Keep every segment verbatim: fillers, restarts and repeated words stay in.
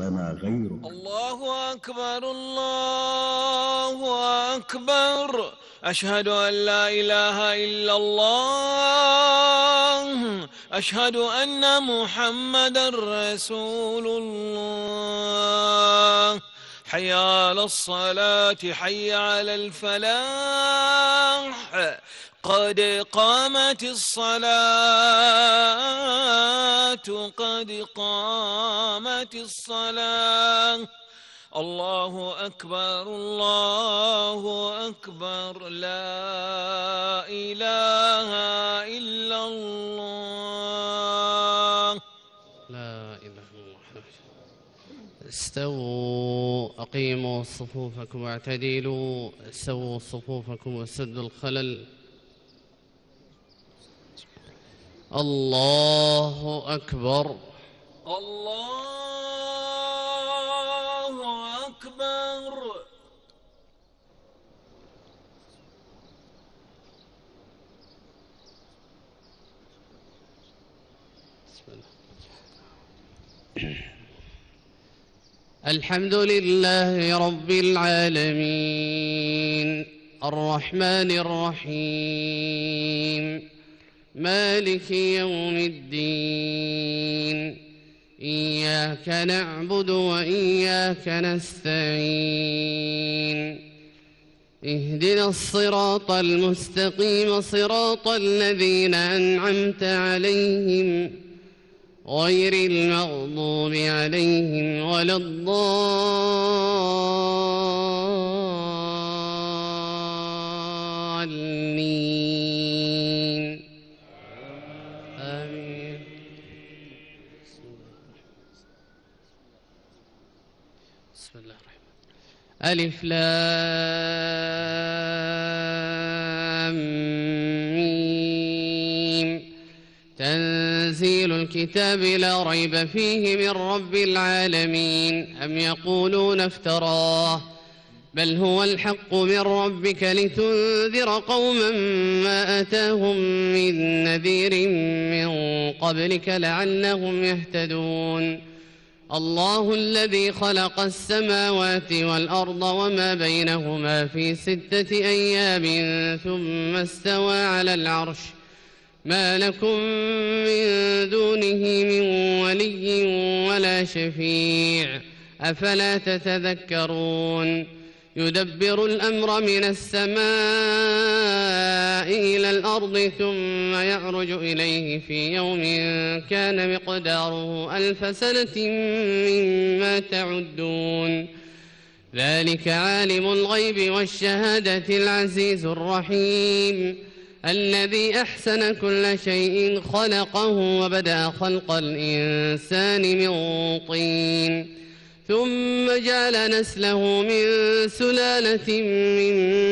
لنا غيرك. الله أكبر الله أكبر، أشهد أن لا إله إلا الله، أشهد أن محمدا رسول الله. حي على الصلاة، حي على الفلاح، قد قامت الصلاة، قد قامت الصلاة. الله أكبر الله أكبر، لا إله إلا الله. لا إله إلا الله. استووا، أقيموا صفوفكم واعتدلوا، سووا صفوفكم وسدوا الخلل. الله أكبر الله أكبر. الحمد لله رب العالمين، الرحمن الرحيم، مالك يوم الدين، إياك نعبد وإياك نستعين، اهدنا الصراط المستقيم، صراط الذين أنعمت عليهم غير المغضوب عليهم ولا الضالين. آمين. بسم الله الرحمن الرحيم. ألف لام ميم. تنزيل الكتاب لا ريب فيه من رب العالمين. أم يقولون افتراه، بل هو الحق من ربك لتنذر قوما ما أتاهم من نذير من قبلك لعلهم يهتدون. الله الذي خلق السماوات والأرض وما بينهما في ستة أيام ثم استوى على العرش، ما لكم من دونه من ولي ولا شفيع، أفلا تتذكرون. يدبر الأمر من السماء إلى الأرض ثم يعرج إليه في يوم كان مقداره ألف سنة مما تعدون. ذلك عالم الغيب والشهادة العزيز الرحيم، الذي أحسن كل شيء خلقه وبدأ خلق الإنسان من طين، ثم جعل نسله من سلالة من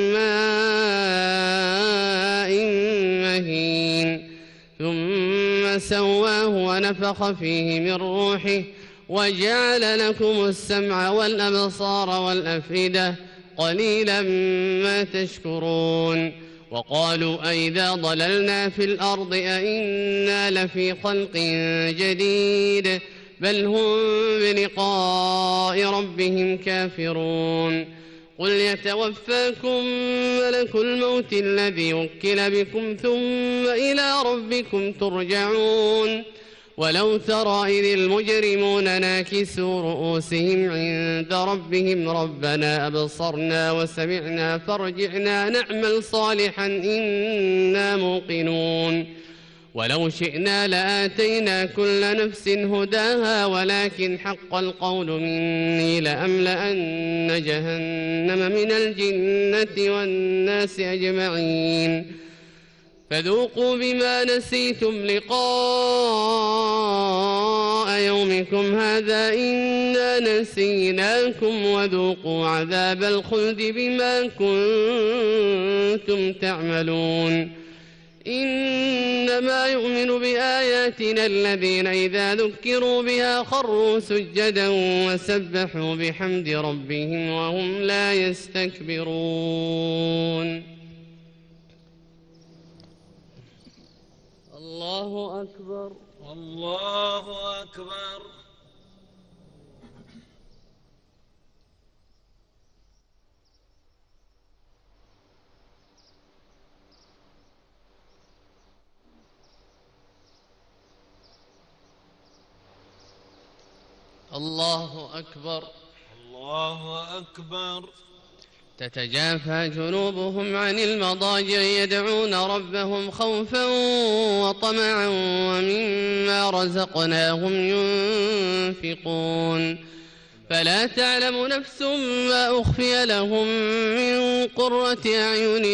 ماء مهين، ثم سواه ونفخ فيه من روحه وجعل لكم السمع والأبصار والأفئدة، قليلا ما تشكرون. وقالوا أئذا ضللنا في الأرض أئنا لفي خلق جديد، بل هم بلقاء ربهم كافرون. قل يتوفاكم ملك الموت الذي وكل بكم ثم إلى ربكم ترجعون. ولو ترى إذ المجرمون ناكسوا رؤوسهم عند ربهم ربنا أبصرنا وسمعنا فارجعنا نعمل صالحا إنا موقنون. ولو شئنا لآتينا كل نفس هداها ولكن حق القول مني لأملأن جهنم من الجنة والناس أجمعين. فذوقوا بما نسيتم لقاء يومكم هذا إنا نسيناكم وذوقوا عذاب الخلد بما كنتم تعملون. إنما يؤمن بآياتنا الذين إذا ذكروا بها خروا سجدا وسبحوا بحمد ربهم وهم لا يستكبرون. الله أكبر الله أكبر. الله أكبر. الله أكبر. تتجافى جنوبهم عن المضاجع يدعون ربهم خوفا وطمعا ومما رزقناهم ينفقون فلا تعلم نفس ما أخفي لهم من قرة أعين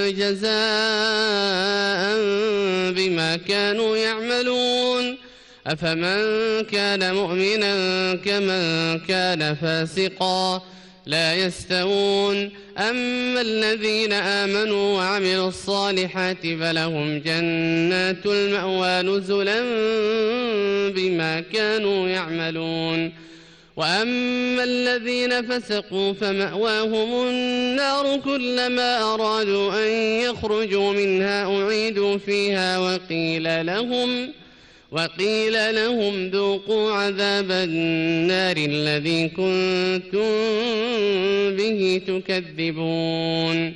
جزاء بما كانوا يعملون أفمن كان مؤمنا كمن كان فاسقا لا يستوون أما الذين آمنوا وعملوا الصالحات فلهم جنات المأوى نزلا بما كانوا يعملون وأما الذين فسقوا فمأواهم النار كلما أرادوا أن يخرجوا منها أعيدوا فيها وقيل لهم وقيل لهم ذوقوا عذاب النار الذي كنتم به تكذبون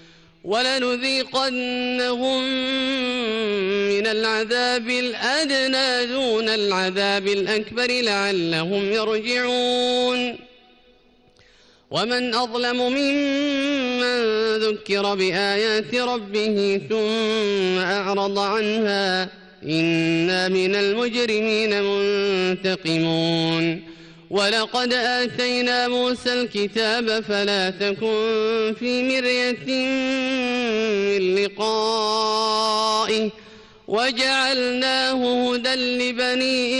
ولنذيقنهم من العذاب الأدنى دون العذاب الأكبر لعلهم يرجعون ومن أظلم ممن ذكر بآيات ربه ثم أعرض عنها إنا من المجرمين منتقمون ولقد آتينا موسى الكتاب فلا تكن في مرية من لقائه وجعلناه هدى لبني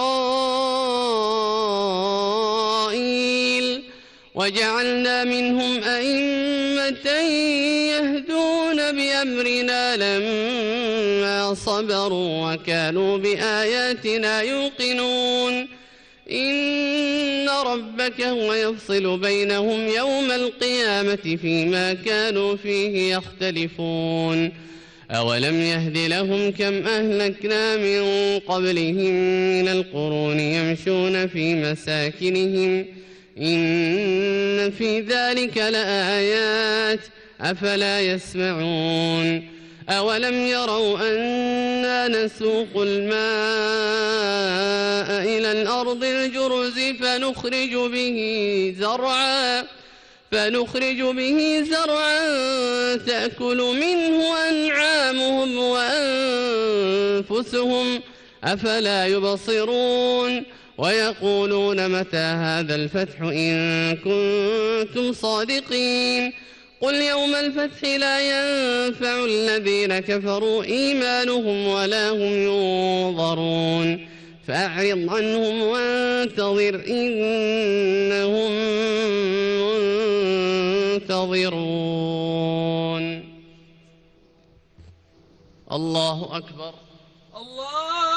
إسرائيل وجعلنا منهم أئمة يهدون بأمرنا لما صبروا وكانوا بآياتنا يوقنون إن ربك هو يفصل بينهم يوم القيامة فيما كانوا فيه يختلفون أولم يهد لهم كم أهلكنا من قبلهم من القرون يمشون في مساكنهم إن في ذلك لآيات أفلا يسمعون أولم يروا أنا نسوق الماء إلى الأرض الجرز فنخرج به زرعا فنخرج به زرعا تأكل منه أنعامهم وأنفسهم أفلا يبصرون ويقولون متى هذا الفتح إن كنتم صادقين قل يوم الفتح لا ينفع الذين كفروا إيمانهم ولا هم ينظرون فأعرض عنهم وانتظر إنهم منتظرون. الله أكبر. الله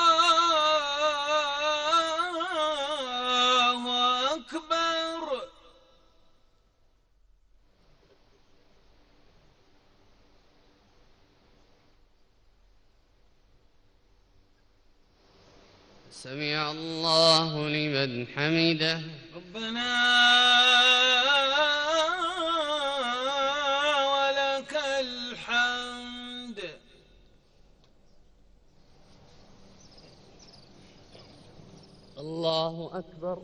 أكبر. سمع الله لمن حمده. ربنا ولك الحمد. الله أكبر.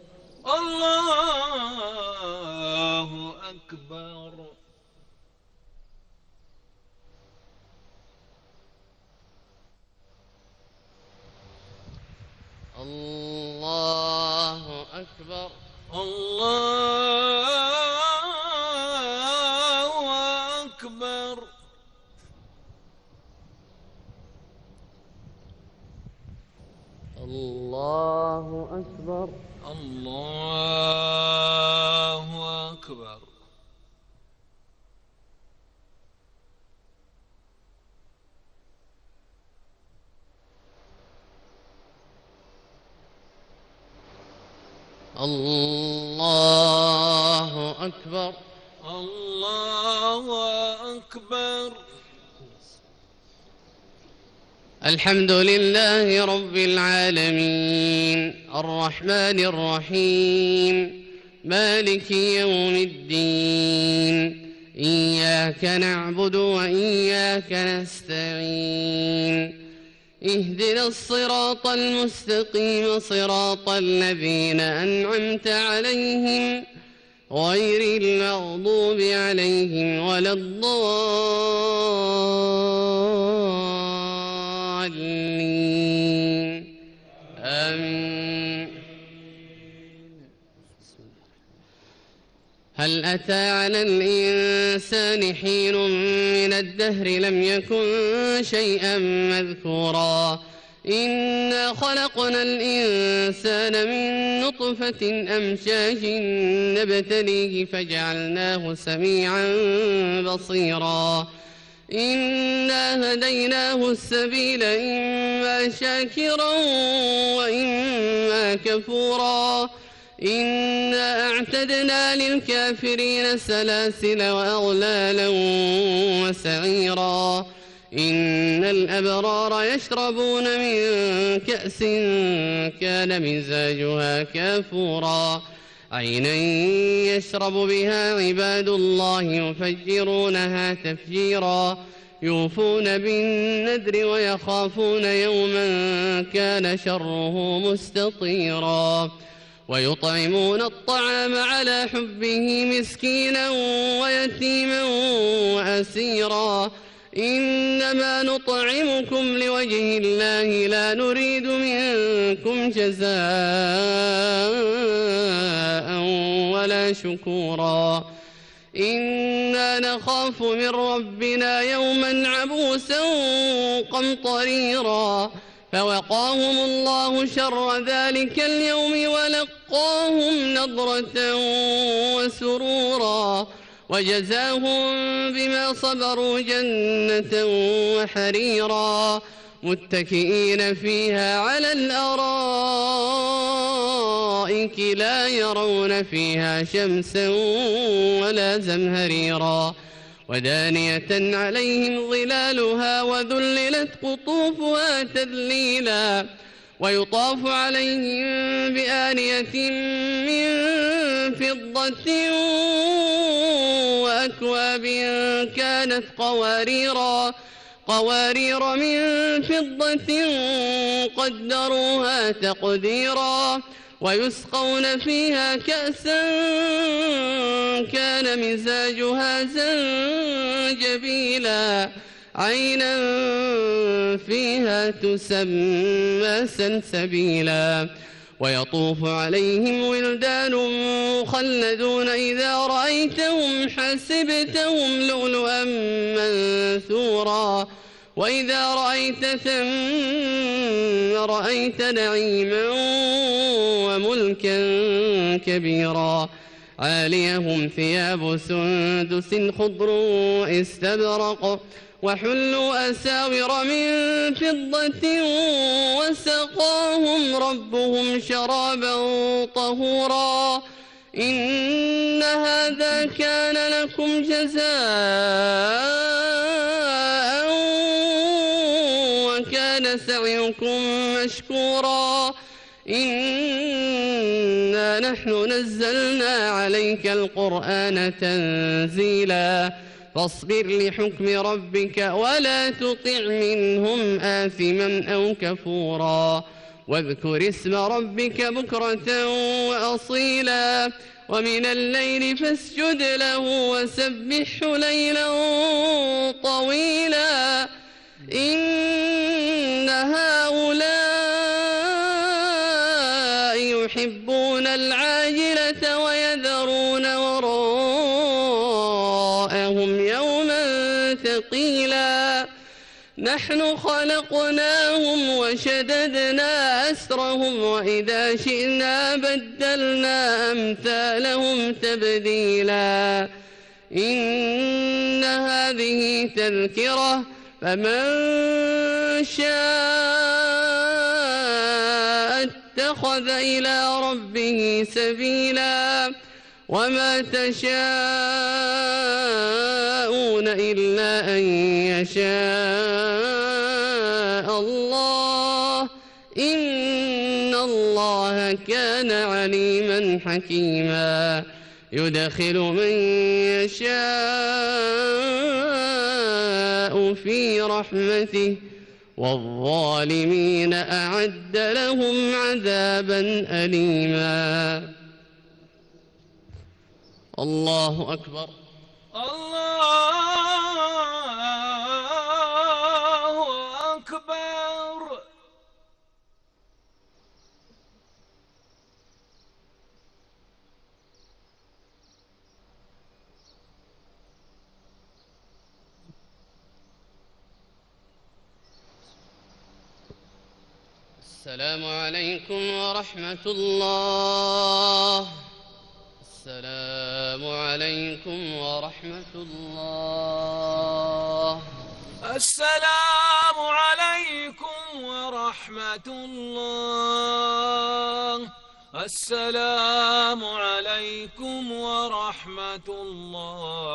الله أكبر. الله أكبر. الله أكبر. الله أكبر. الله أكبر. الله أكبر. الله أكبر. الحمد لله رب العالمين الرحمن الرحيم مالك يوم الدين إياك نعبد وإياك نستعين اهدنا الصراط المستقيم صراط الذين أنعمت عليهم غير المغضوب عليهم ولا الضالين آمين. هل أتى على الإنسان حين من الدهر لم يكن شيئا مذكورا إنا خلقنا الإنسان من نطفة أمشاج نبتليه فجعلناه سميعا بصيرا إنا هديناه السبيل إما شاكرا وإما كفورا إنا أعتدنا للكافرين سلاسل وأغلالا وسعيرا إن الأبرار يشربون من كأس كان مزاجها كافورا عينا يشرب بها عباد الله يفجرونها تفجيرا يوفون بالنذر ويخافون يوما كان شره مستطيرا ويطعمون الطعام على حبه مسكينا ويتيما وأسيرا إنما نطعمكم لوجه الله لا نريد منكم جزاء ولا شكورا إنا نخاف من ربنا يوما عبوسا قمطريرا فوقاهم الله شر ذلك اليوم ولقاهم نضرة وسرورا وجزاهم بما صبروا جنة وحريرا متكئين فيها على الأرائك لا يرون فيها شمسا ولا زمهريرا ودانية عليهم ظلالها وذللت قطوفها تذليلا ويطاف عليهم بآنية من فضة وأكواب كانت قواريرا قوارير من فضة قدروها تقديرا ويسقون فيها كأسا كان مزاجها زنجبيلا عينا فيها تسمى سلسبيلا ويطوف عليهم ولدان مخلدون إذا رأيتهم حسبتهم لؤلؤا منثورا وإذا رأيت ثم رأيت نعيما وملكا كبيرا عاليهم ثياب سندس خضر واستبرق وحلوا أساور من فضة وسقاهم ربهم شرابا طهورا إن هذا كان لكم جزاء وكان سعيكم مشكورا إنا نحن نزلنا عليك القرآن تنزيلا فاصبر لحكم ربك ولا تطع منهم آثما أو كفورا واذكر اسم ربك بكرة وأصيلا ومن الليل فاسجد له وسبحه ليلا طويلا إن هؤلاء يحبون العاجلة ويذرون وراءهم يوما ثقيلا نحن خلقناهم وشددنا أسرهم وإذا شئنا بدلنا أمثالهم تبديلا إن هذه تذكرة فمن شاء اتخذ إلى ربه سبيلا وما تشاءون إلا أن يشاء الله إن الله كان عليما حكيما يدخل من يشاء في رحمته والظالمين أعد لهم عذابا أليما. الله أكبر. الله أكبر. السلام عليكم ورحمة الله. السلام عليكم ورحمة الله. السلام عليكم ورحمة الله. السلام عليكم ورحمة الله